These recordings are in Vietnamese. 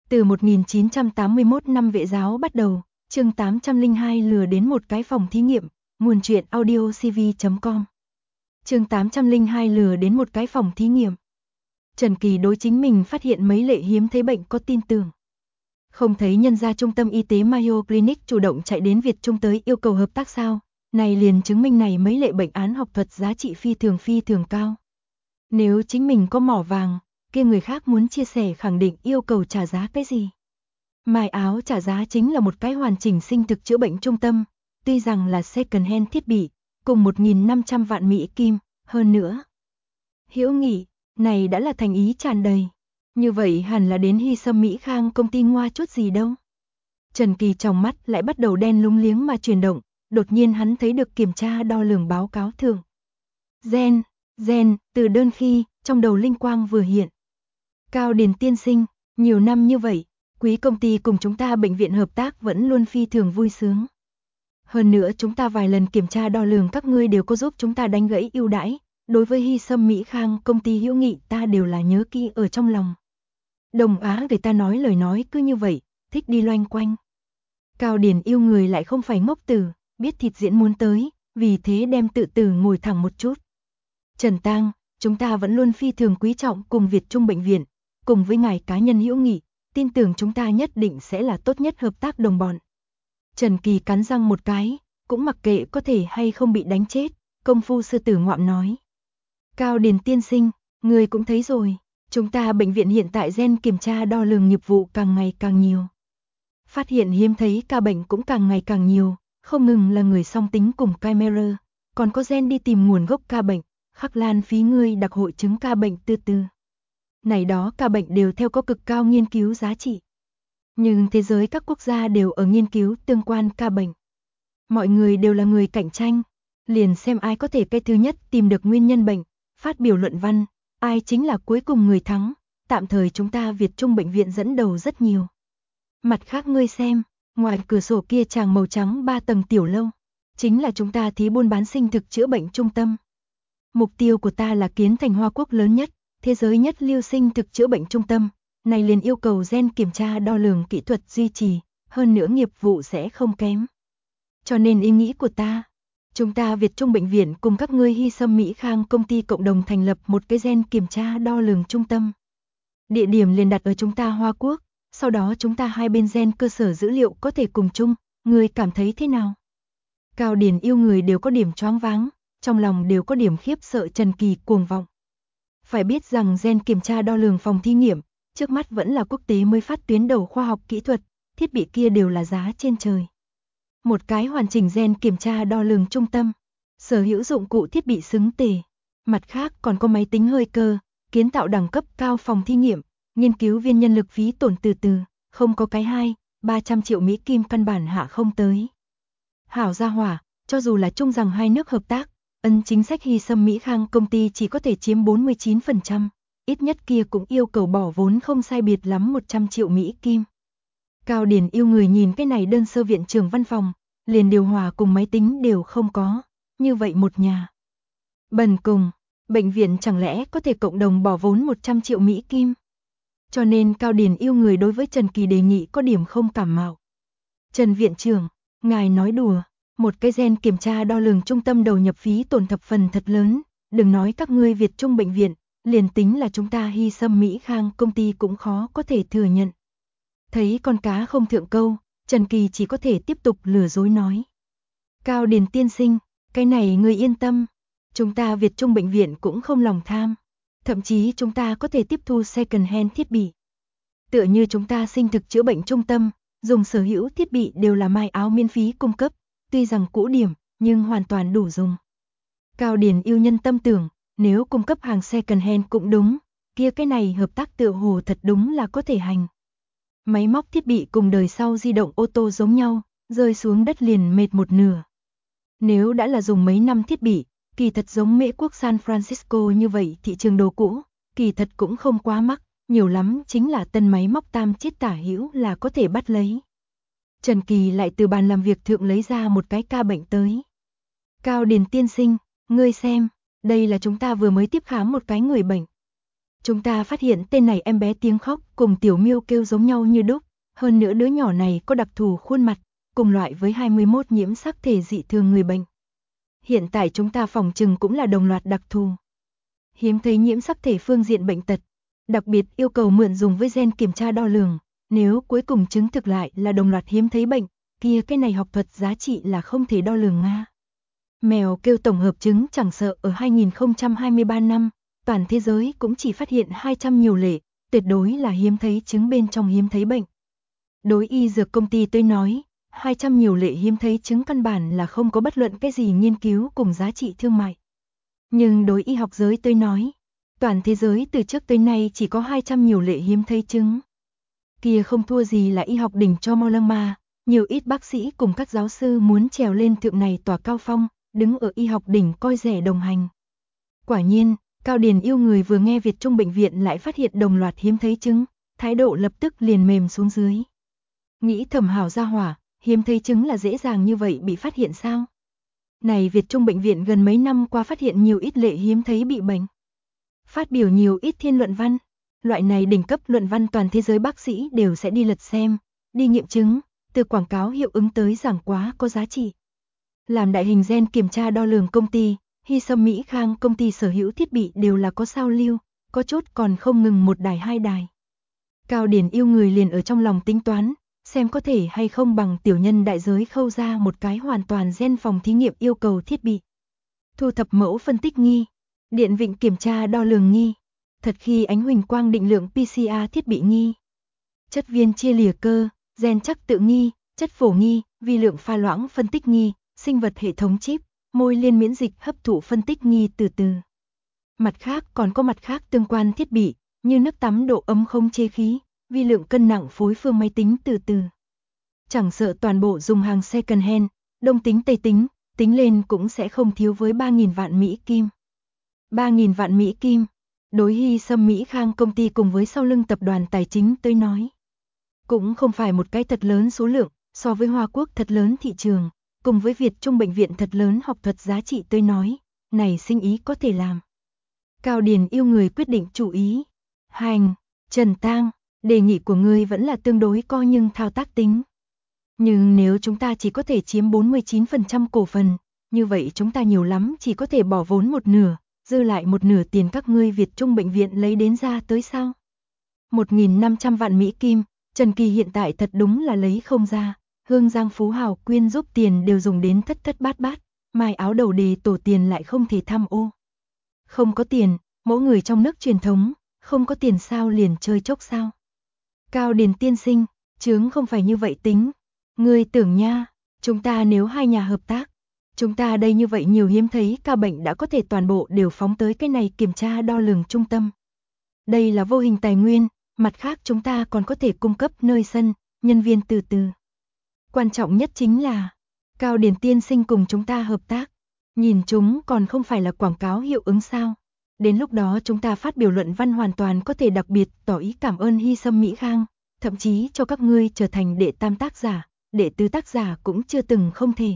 Từ 1981 năm vệ giáo bắt đầu, chương 802 lừa đến một cái phòng thí nghiệm, nguồn truyện audiocv.com. Chương 802 lừa đến một cái phòng thí nghiệm. Trần Kỳ đối chính mình phát hiện mấy lệ hiếm thấy bệnh có tin tưởng. Không thấy nhân gia trung tâm y tế Mayo Clinic chủ động chạy đến Việt Trung tới yêu cầu hợp tác sao, này liền chứng minh này mấy lệ bệnh án học thuật giá trị phi thường cao. Nếu chính mình có mỏ vàng, kia người khác muốn chia sẻ khẳng định yêu cầu trả giá cái gì. Mai áo trả giá chính là một cái hoàn chỉnh sinh thực chữa bệnh trung tâm, tuy rằng là second hand thiết bị, cùng 1.500 vạn Mỹ Kim, hơn nữa. Hữu nghị, này đã là thành ý tràn đầy. Như vậy hẳn là đến Hy Sâm Mỹ Khang công ty ngoa chút gì đâu. Trần Kỳ trong mắt lại bắt đầu đen lúng liếng mà chuyển động, đột nhiên hắn thấy được kiểm tra đo lường báo cáo thưởng. Gen, từ đơn khi, trong đầu linh quang vừa hiện. Cao Điền tiên sinh, nhiều năm như vậy, quý công ty cùng chúng ta bệnh viện hợp tác vẫn luôn phi thường vui sướng. Hơn nữa chúng ta vài lần kiểm tra đo lường các ngươi đều có giúp chúng ta đánh gãy ưu đãi, đối với Hy Sâm Mỹ Khang công ty hữu nghị ta đều là nhớ kỹ ở trong lòng. Đồng Á người ta nói lời nói cứ như vậy, thích đi loanh quanh. Cao Điền yêu người lại không phải ngốc tử, biết thịt diễn muốn tới, vì thế đem tự tử ngồi thẳng một chút. Trần Tang, chúng ta vẫn luôn phi thường quý trọng cùng Việt Trung bệnh viện, cùng với ngài cá nhân hữu nghị, tin tưởng chúng ta nhất định sẽ là tốt nhất hợp tác đồng bọn. Trần Kỳ cắn răng một cái, cũng mặc kệ có thể hay không bị đánh chết, công phu sư tử ngoạm nói. Cao Điền tiên sinh, người cũng thấy rồi, chúng ta bệnh viện hiện tại gen kiểm tra đo lường nghiệp vụ càng ngày càng nhiều. Phát hiện hiếm thấy ca bệnh cũng càng ngày càng nhiều, không ngừng là người song tính cùng camera, còn có gen đi tìm nguồn gốc ca bệnh, khắc lan phí ngươi đặc hội chứng ca bệnh từ. Này đó ca bệnh đều theo có cực cao nghiên cứu giá trị. Nhưng thế giới các quốc gia đều ở nghiên cứu tương quan ca bệnh. Mọi người đều là người cạnh tranh, liền xem ai có thể cái thứ nhất tìm được nguyên nhân bệnh, phát biểu luận văn, ai chính là cuối cùng người thắng, tạm thời chúng ta Việt Trung bệnh viện dẫn đầu rất nhiều. Mặt khác ngươi xem, ngoài cửa sổ kia tràng màu trắng 3 tầng tiểu lâu, chính là chúng ta thí buôn bán sinh thực chữa bệnh trung tâm. Mục tiêu của ta là kiến thành Hoa Quốc lớn nhất, thế giới nhất lưu sinh thực chữa bệnh trung tâm, này liền yêu cầu gen kiểm tra đo lường kỹ thuật duy trì, hơn nữa nghiệp vụ sẽ không kém. Cho nên ý nghĩ của ta, chúng ta Việt Trung bệnh viện cùng các ngươi Hy Sâm Mỹ Khang công ty cộng đồng thành lập một cái gen kiểm tra đo lường trung tâm. Địa điểm liền đặt ở chúng ta Hoa Quốc, sau đó chúng ta hai bên gen cơ sở dữ liệu có thể cùng chung, người cảm thấy thế nào? Cao Điền yêu người đều có điểm choáng váng, trong lòng đều có điểm khiếp sợ. Trần Kỳ cuồng vọng. Phải biết rằng gen kiểm tra đo lường phòng thí nghiệm, trước mắt vẫn là quốc tế mới phát tuyến đầu khoa học kỹ thuật, thiết bị kia đều là giá trên trời. Một cái hoàn chỉnh gen kiểm tra đo lường trung tâm, sở hữu dụng cụ thiết bị xứng tề, mặt khác còn có máy tính hơi cơ, kiến tạo đẳng cấp cao phòng thí nghiệm, nghiên cứu viên nhân lực phí tổn từ, không có cái 200-300 triệu Mỹ Kim căn bản hạ không tới. Hảo gia hỏa, cho dù là chung rằng hai nước hợp tác, ân chính sách Hy Sâm Mỹ Khang công ty chỉ có thể chiếm 49%, ít nhất kia cũng yêu cầu bỏ vốn không sai biệt lắm 100 triệu Mỹ Kim. Cao Điền yêu người nhìn cái này đơn sơ viện trưởng văn phòng, liền điều hòa cùng máy tính đều không có, như vậy một nhà. Bần cùng, bệnh viện chẳng lẽ có thể cộng đồng bỏ vốn 100 triệu Mỹ Kim? Cho nên Cao Điền yêu người đối với Trần Kỳ đề nghị có điểm không cảm mạo. Trần viện trưởng, ngài nói đùa, một cái gen kiểm tra đo lường trung tâm đầu nhập phí tổn thập phần thật lớn, đừng nói các ngươi Việt Trung bệnh viện, liền tính là chúng ta Hy Sâm Mỹ Khang công ty cũng khó có thể thừa nhận. Thấy con cá không thượng câu, Trần Kỳ chỉ có thể tiếp tục lừa dối nói. Cao Điền tiên sinh, cái này ngươi yên tâm, chúng ta Việt Trung bệnh viện cũng không lòng tham, thậm chí chúng ta có thể tiếp thu second hand thiết bị. Tựa như chúng ta sinh thực chữa bệnh trung tâm, dùng sở hữu thiết bị đều là mai áo miễn phí cung cấp, tuy rằng cũ điểm, nhưng hoàn toàn đủ dùng. Cao Điền yêu nhân tâm tưởng, nếu cung cấp hàng second hand cũng đúng, kia cái này hợp tác tựa hồ thật đúng là có thể hành. Máy móc thiết bị cùng đời sau di động ô tô giống nhau, rơi xuống đất liền mệt một nửa. Nếu đã là dùng mấy năm thiết bị, kỳ thật giống Mỹ quốc San Francisco như vậy thị trường đồ cũ, kỳ thật cũng không quá mắc, nhiều lắm chính là tân máy móc tam chiết tả hữu là có thể bắt lấy. Trần Kỳ lại từ bàn làm việc thượng lấy ra một cái ca bệnh tới. Cao Điền tiên sinh, ngươi xem, đây là chúng ta vừa mới tiếp khám một cái người bệnh. Chúng ta phát hiện tên này em bé tiếng khóc cùng Tiểu Miêu kêu giống nhau như đúc, hơn nữa đứa nhỏ này có đặc thù khuôn mặt, cùng loại với 21 nhiễm sắc thể dị thường người bệnh. Hiện tại chúng ta phòng trừng cũng là đồng loạt đặc thù. Hiếm thấy nhiễm sắc thể phương diện bệnh tật, đặc biệt yêu cầu mượn dùng với gen kiểm tra đo lường, nếu cuối cùng chứng thực lại là đồng loạt hiếm thấy bệnh, kia cái này học thuật giá trị là không thể đo lường nga. Mèo kêu tổng hợp chứng chẳng sợ ở 2023 năm, toàn thế giới cũng chỉ phát hiện 200 nhiều lệ, tuyệt đối là hiếm thấy chứng bên trong hiếm thấy bệnh. Đối y dược công ty tôi nói, 200 nhiều lệ hiếm thấy chứng căn bản là không có bất luận cái gì nghiên cứu cùng giá trị thương mại. Nhưng đối y học giới tôi nói, toàn thế giới từ trước tới nay chỉ có 200 nhiều lệ hiếm thấy chứng. Kia không thua gì là y học đỉnh cho mau lăng ma, nhiều ít bác sĩ cùng các giáo sư muốn trèo lên thượng này tòa cao phong, đứng ở y học đỉnh coi rẻ đồng hành. Quả nhiên, Cao Điền yêu người vừa nghe Việt Trung bệnh viện lại phát hiện đồng loạt hiếm thấy chứng, thái độ lập tức liền mềm xuống dưới. Nghĩ thầm hảo gia hỏa, hiếm thấy chứng là dễ dàng như vậy bị phát hiện sao? Này Việt Trung bệnh viện gần mấy năm qua phát hiện nhiều ít lệ hiếm thấy bị bệnh. Phát biểu nhiều ít thiên luận văn, loại này đỉnh cấp luận văn toàn thế giới bác sĩ đều sẽ đi lật xem, đi nghiệm chứng, từ quảng cáo hiệu ứng tới giảng quá có giá trị. Làm đại hình gen kiểm tra đo lường công ty, Hy Sâm Mỹ Khang công ty sở hữu thiết bị đều là có sao lưu, có chốt còn không ngừng một đài hai đài. Cao Điển yêu người liền ở trong lòng tính toán, xem có thể hay không bằng tiểu nhân đại giới khâu ra một cái hoàn toàn gen phòng thí nghiệm yêu cầu thiết bị. Thu thập mẫu phân tích nghi, điện vịnh kiểm tra đo lường nghi, thật khi ánh huỳnh quang định lượng PCR thiết bị nghi, chất viên chia lìa cơ, gen chắc tự nghi, chất phổ nghi, vi lượng pha loãng phân tích nghi, sinh vật hệ thống chip, môi liên miễn dịch hấp thụ phân tích nghi từ từ. Mặt khác còn có mặt khác tương quan thiết bị, như nước tắm độ ấm không chế khí, vi lượng cân nặng phối phương máy tính từ từ. Chẳng sợ toàn bộ dùng hàng second hand, đông tính tây tính, tính lên cũng sẽ không thiếu với 3.000 vạn Mỹ Kim. 3.000 vạn Mỹ Kim, đối Hy Sâm Mỹ Khang công ty cùng với sau lưng tập đoàn tài chính tới nói. Cũng không phải một cái thật lớn số lượng, so với Hoa Quốc thật lớn thị trường, cùng với Việt Trung bệnh viện thật lớn học thuật giá trị tới nói, này sinh ý có thể làm. Cao Điền yêu người quyết định chủ ý. Hành, Trần Tang, đề nghị của ngươi vẫn là tương đối coi nhưng thao tác tính. Nhưng nếu chúng ta chỉ có thể chiếm 49% cổ phần, như vậy chúng ta nhiều lắm chỉ có thể bỏ vốn một nửa, dư lại một nửa tiền các ngươi Việt Trung bệnh viện lấy đến ra tới sao? 1.500 vạn Mỹ Kim, Trần Kỳ hiện tại thật đúng là lấy không ra, Hương Giang Phú Hào quyên giúp tiền đều dùng đến thất thất bát bát, mai áo đầu đề tổ tiền lại không thể tham ô. Không có tiền, mỗi người trong nước truyền thống, không có tiền sao liền chơi chốc sao? Cao Điền tiên sinh, chướng không phải như vậy tính. Ngươi tưởng nha, chúng ta nếu hai nhà hợp tác, chúng ta đây như vậy nhiều hiếm thấy ca bệnh đã có thể toàn bộ đều phóng tới cái này kiểm tra đo lường trung tâm. Đây là vô hình tài nguyên, mặt khác chúng ta còn có thể cung cấp nơi sân, nhân viên từ từ. Quan trọng nhất chính là, Cao Điền tiên sinh cùng chúng ta hợp tác, nhìn chúng còn không phải là quảng cáo hiệu ứng sao. Đến lúc đó chúng ta phát biểu luận văn hoàn toàn có thể đặc biệt tỏ ý cảm ơn Hy Sâm Mỹ Khang, thậm chí cho các ngươi trở thành đệ tam tác giả, đệ tứ tác giả cũng chưa từng không thể.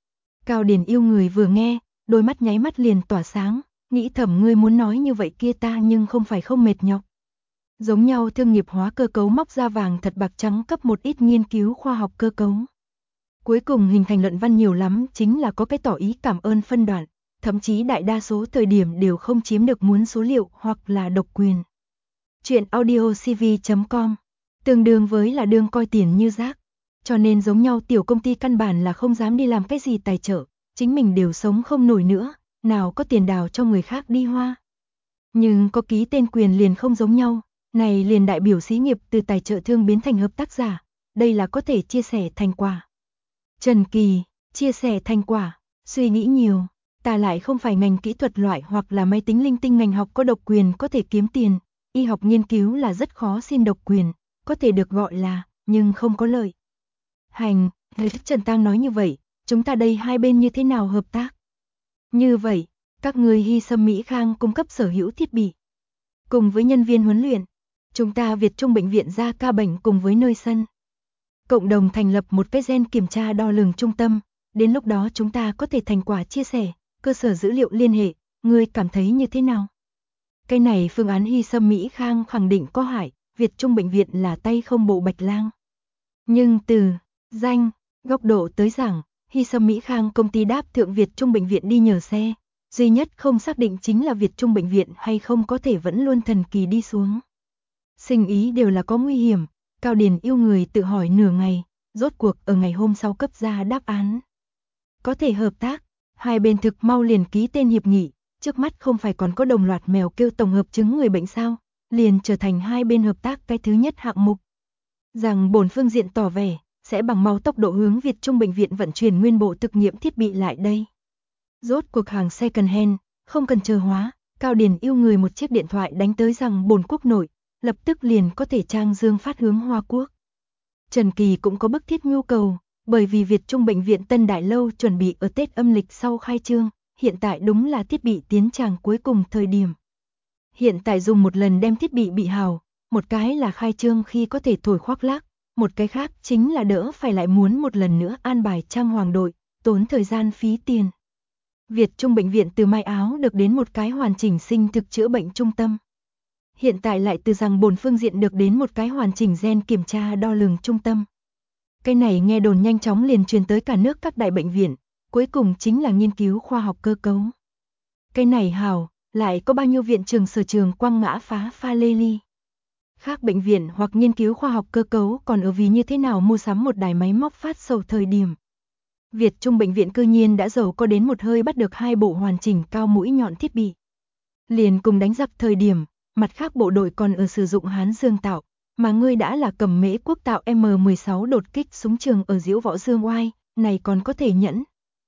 Cao Điền yêu người vừa nghe, đôi mắt nháy mắt liền tỏa sáng, nghĩ thầm ngươi muốn nói như vậy kia ta nhưng không phải không mệt nhọc. Giống nhau thương nghiệp hóa cơ cấu móc ra vàng thật bạc trắng cấp một ít nghiên cứu khoa học cơ cấu. Cuối cùng hình thành luận văn nhiều lắm chính là có cái tỏ ý cảm ơn phân đoạn, thậm chí đại đa số thời điểm đều không chiếm được muốn số liệu hoặc là độc quyền. Chuyện audiocv.com tương đương với là đương coi tiền như rác, cho nên giống nhau tiểu công ty căn bản là không dám đi làm cái gì tài trợ, chính mình đều sống không nổi nữa, nào có tiền đào cho người khác đi hoa. Nhưng có ký tên quyền liền không giống nhau, này liền đại biểu xí nghiệp từ tài trợ thương biến thành hợp tác giả, đây là có thể chia sẻ thành quả. Trần Kỳ, chia sẻ thành quả, suy nghĩ nhiều, ta lại không phải ngành kỹ thuật loại hoặc là máy tính linh tinh ngành học có độc quyền có thể kiếm tiền, y học nghiên cứu là rất khó xin độc quyền, có thể được gọi là, nhưng không có lợi. Hành, Trần Tang nói như vậy, chúng ta đây hai bên như thế nào hợp tác? Như vậy, các người Hy Sâm Mỹ Khang cung cấp sở hữu thiết bị, cùng với nhân viên huấn luyện, chúng ta Việt Trung bệnh viện ra ca bệnh cùng với nơi sân. Cộng đồng thành lập một cái gen kiểm tra đo lường trung tâm, đến lúc đó chúng ta có thể thành quả chia sẻ, cơ sở dữ liệu liên hệ, ngươi cảm thấy như thế nào? Cái này phương án Hy Sâm Mỹ Khang khẳng định có hại, Việt Trung bệnh viện là tay không bộ Bạch Lang. Nhưng từ danh, góc độ tới giảng, Hy Sâm Mỹ Khang công ty đáp thượng Việt Trung bệnh viện đi nhờ xe, duy nhất không xác định chính là Việt Trung bệnh viện hay không có thể vẫn luôn thần kỳ đi xuống. Sinh ý đều là có nguy hiểm, Cao Điền yêu người tự hỏi nửa ngày, rốt cuộc ở ngày hôm sau cấp ra đáp án. Có thể hợp tác, hai bên thực mau liền ký tên hiệp nghị, trước mắt không phải còn có đồng loạt mèo kêu tổng hợp chứng người bệnh sao, liền trở thành hai bên hợp tác cái thứ nhất hạng mục. Rằng bổn phương diện tỏ vẻ, sẽ bằng mau tốc độ hướng Việt Trung bệnh viện vận chuyển nguyên bộ thực nghiệm thiết bị lại đây. Rốt cuộc hàng second hand, không cần chờ hóa, Cao Điền yêu người một chiếc điện thoại đánh tới rằng bổn quốc nội, lập tức liền có thể trang dương phát hướng Hoa Quốc. Trần Kỳ cũng có bức thiết nhu cầu, bởi vì Việt Trung bệnh viện Tân Đại Lâu chuẩn bị ở Tết âm lịch sau khai trương, hiện tại đúng là thiết bị tiến tràng cuối cùng thời điểm. Hiện tại dùng một lần đem thiết bị hào, một cái là khai trương khi có thể thổi khoác lác, một cái khác chính là đỡ phải lại muốn một lần nữa an bài trang hoàng đội, tốn thời gian phí tiền. Việt Trung bệnh viện từ Mai Áo được đến một cái hoàn chỉnh sinh thực chữa bệnh trung tâm. Hiện tại lại từ rằng bổn phương diện được đến một cái hoàn chỉnh gen kiểm tra đo lường trung tâm. Cái này nghe đồn nhanh chóng liền truyền tới cả nước các đại bệnh viện, cuối cùng chính là nghiên cứu khoa học cơ cấu. Cái này hào, lại có bao nhiêu viện trường sở trường quăng ngã phá pha lê ly. Khác bệnh viện hoặc nghiên cứu khoa học cơ cấu còn ở vì như thế nào mua sắm một đài máy móc phát sầu thời điểm. Việt Trung bệnh viện cư nhiên đã giàu có đến một hơi bắt được hai bộ hoàn chỉnh cao mũi nhọn thiết bị. Liền cùng đánh giặc thời điểm, mặt khác bộ đội còn ở sử dụng Hán Dương tạo, mà ngươi đã là cầm Mễ Quốc tạo M16 đột kích súng trường ở Diễu Võ Dương Oai, này còn có thể nhẫn.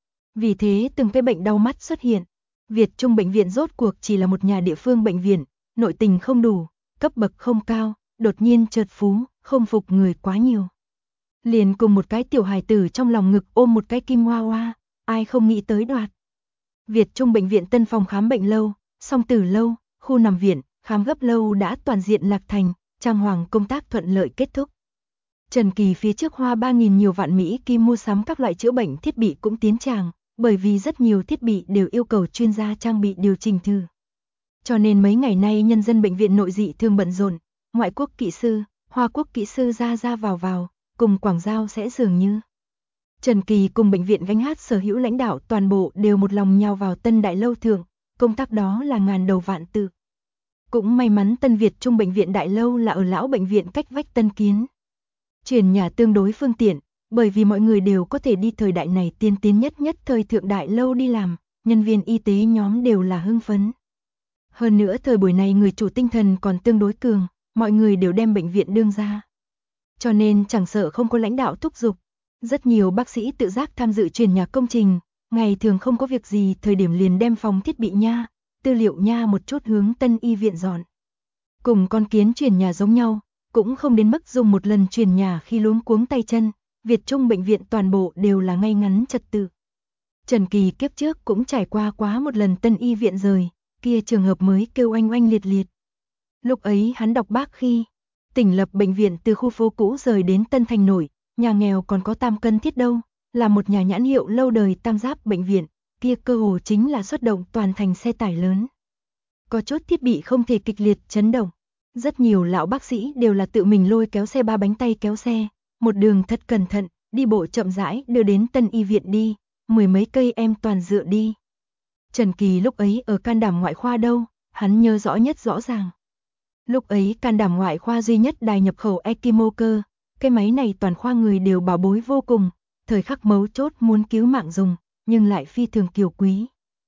Vì thế từng cái bệnh đau mắt xuất hiện. Việt Trung bệnh viện rốt cuộc chỉ là một nhà địa phương bệnh viện, nội tình không đủ, cấp bậc không cao, đột nhiên chợt phú, không phục người quá nhiều. Liền cùng một cái tiểu hài tử trong lòng ngực ôm một cái kim hoa hoa, ai không nghĩ tới đoạt. Việt Trung bệnh viện Tân Phòng khám bệnh lâu, song tử lâu, khu nằm viện, khám gấp lâu đã toàn diện lạc thành, trang hoàng công tác thuận lợi kết thúc. Trần Kỳ phía trước hoa 3.000 nhiều vạn Mỹ kim mua sắm các loại chữa bệnh thiết bị cũng tiến tràng, bởi vì rất nhiều thiết bị đều yêu cầu chuyên gia trang bị điều chỉnh thử. Cho nên mấy ngày nay nhân dân bệnh viện nội dị thường bận rộn, ngoại quốc kỹ sư, Hoa Quốc kỹ sư ra vào, cùng Quảng Giao sẽ dường như. Trần Kỳ cùng bệnh viện gánh hát sở hữu lãnh đạo toàn bộ đều một lòng nhào vào Tân Đại Lâu thượng, công tác đó là ngàn đầu vạn tự. Cũng may mắn Tân Việt Trung bệnh viện Đại Lâu là ở lão bệnh viện cách vách Tân Kiến. Chuyển nhà tương đối phương tiện, bởi vì mọi người đều có thể đi thời đại này tiên tiến nhất thời thượng Đại Lâu đi làm, nhân viên y tế nhóm đều là hưng phấn. Hơn nữa thời buổi này người chủ tinh thần còn tương đối cường, mọi người đều đem bệnh viện đương ra. Cho nên chẳng sợ không có lãnh đạo thúc giục, rất nhiều bác sĩ tự giác tham dự chuyển nhà công trình, ngày thường không có việc gì thời điểm liền đem phòng thiết bị nha, tư liệu nha một chút hướng Tân Y viện dọn. Cùng con kiến chuyển nhà giống nhau, cũng không đến mức dùng một lần chuyển nhà khi luống cuống tay chân, Việt Trung bệnh viện toàn bộ đều là ngay ngắn trật tự. Trần Kỳ kiếp trước cũng trải qua quá một lần Tân Y viện rời, kia trường hợp mới kêu oanh oanh liệt liệt. Lúc ấy hắn đọc bác khi, tỉnh lập bệnh viện từ khu phố cũ rời đến Tân Thành nổi, nhà nghèo còn có Tam Cân Thiết đâu, là một nhà nhãn hiệu lâu đời tam giáp bệnh viện, kia cơ hồ chính là xuất động toàn thành xe tải lớn. Có chốt thiết bị không thể kịch liệt chấn động. Rất nhiều lão bác sĩ đều là tự mình lôi kéo xe ba bánh tay kéo xe, một đường thật cẩn thận, đi bộ chậm rãi đưa đến Tân Y viện đi, 10 mấy cây em toàn dựa đi. Trần Kỳ lúc ấy ở can đảm ngoại khoa đâu, hắn nhớ rõ nhất rõ ràng. Lúc ấy can đảm ngoại khoa duy nhất đài nhập khẩu ECMO cơ, cái máy này toàn khoa người đều bảo bối vô cùng, thời khắc mấu chốt muốn cứu mạng dùng, nhưng lại phi thường kiều quý.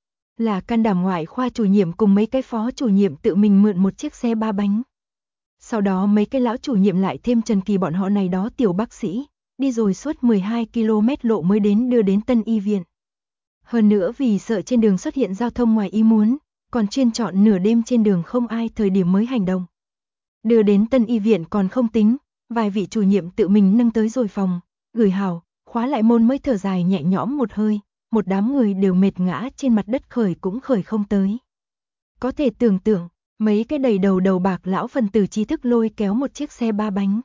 Là can đảm ngoại khoa chủ nhiệm cùng mấy cái phó chủ nhiệm tự mình mượn một chiếc xe ba bánh. Sau đó mấy cái lão chủ nhiệm lại thêm Trần Kỳ bọn họ này đó tiểu bác sĩ, đi rồi suốt 12 km lộ mới đến đưa đến Tân Y viện. Hơn nữa vì sợ trên đường xuất hiện giao thông ngoài ý muốn, còn chuyên chọn nửa đêm trên đường không ai thời điểm mới hành động. Đưa đến Tân Y viện còn không tính, vài vị chủ nhiệm tự mình nâng tới rồi phòng, gửi hào, khóa lại môn mới thở dài nhẹ nhõm một hơi, một đám người đều mệt ngã trên mặt đất khởi cũng khởi không tới. Có thể tưởng tượng, mấy cái đầy đầu bạc lão phần tử trí thức lôi kéo một chiếc xe ba bánh.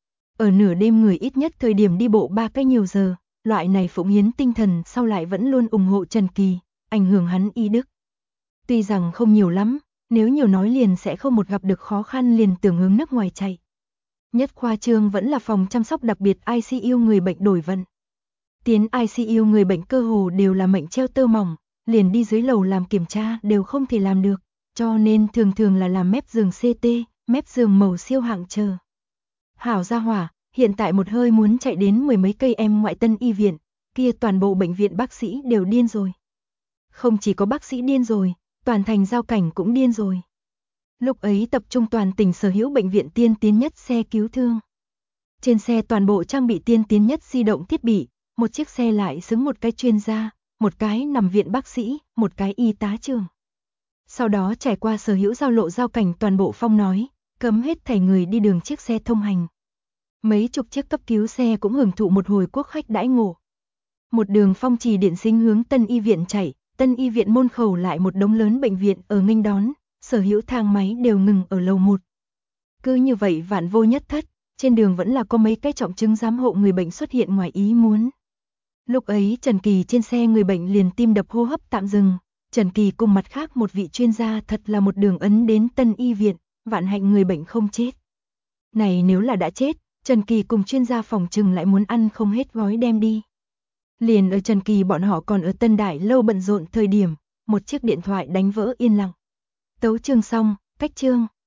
Ở nửa đêm người ít nhất thời điểm đi bộ 3 cái nhiều giờ, loại này phụng hiến tinh thần sau lại vẫn luôn ủng hộ Trần Kỳ, ảnh hưởng hắn y đức. Tuy rằng không nhiều lắm, Nếu nhiều nói liền sẽ không một gặp được khó khăn liền tưởng hướng nước ngoài chạy. Nhất khoa trương vẫn là phòng chăm sóc đặc biệt ICU người bệnh đổi vận. Tiến ICU người bệnh cơ hồ đều là mệnh treo tơ mỏng, liền đi dưới lầu làm kiểm tra đều không thể làm được, cho nên thường thường là làm mép giường CT, mép giường màu siêu hạng chờ. Hảo gia hỏa, hiện tại một hơi muốn chạy đến 10 mấy cây em ngoại tân y viện, kia toàn bộ bệnh viện bác sĩ đều điên rồi. Không chỉ có bác sĩ điên rồi, toàn thành giao cảnh cũng điên rồi. Lúc ấy tập trung toàn tỉnh sở hữu bệnh viện tiên tiến nhất xe cứu thương. Trên xe toàn bộ trang bị tiên tiến nhất di động thiết bị, một chiếc xe lại xứng một cái chuyên gia, một cái nằm viện bác sĩ, một cái y tá trưởng. Sau đó trải qua sở hữu giao lộ giao cảnh toàn bộ phong nói, cấm hết thảy người đi đường chiếc xe thông hành. Mấy chục chiếc cấp cứu xe cũng hưởng thụ một hồi quốc khách đãi ngộ. Một đường phong trì điện sinh hướng Tân Y viện chạy, Tân Y viện môn khẩu lại một đống lớn bệnh viện ở nghênh đón, sở hữu thang máy đều ngừng ở lầu 1. Cứ như vậy vạn vô nhất thất, trên đường vẫn là có mấy cái trọng chứng giám hộ người bệnh xuất hiện ngoài ý muốn. Lúc ấy Trần Kỳ trên xe người bệnh liền tim đập hô hấp tạm dừng, Trần Kỳ cùng mặt khác một vị chuyên gia thật là một đường ấn đến Tân Y viện, vạn hạnh người bệnh không chết. Này nếu là đã chết, Trần Kỳ cùng chuyên gia phòng trừng lại muốn ăn không hết gói đem đi. Liền ở Trần Kỳ bọn họ còn ở Tân Đại lâu bận rộn thời điểm, một chiếc điện thoại đánh vỡ yên lặng. Tấu chương xong, cách chương.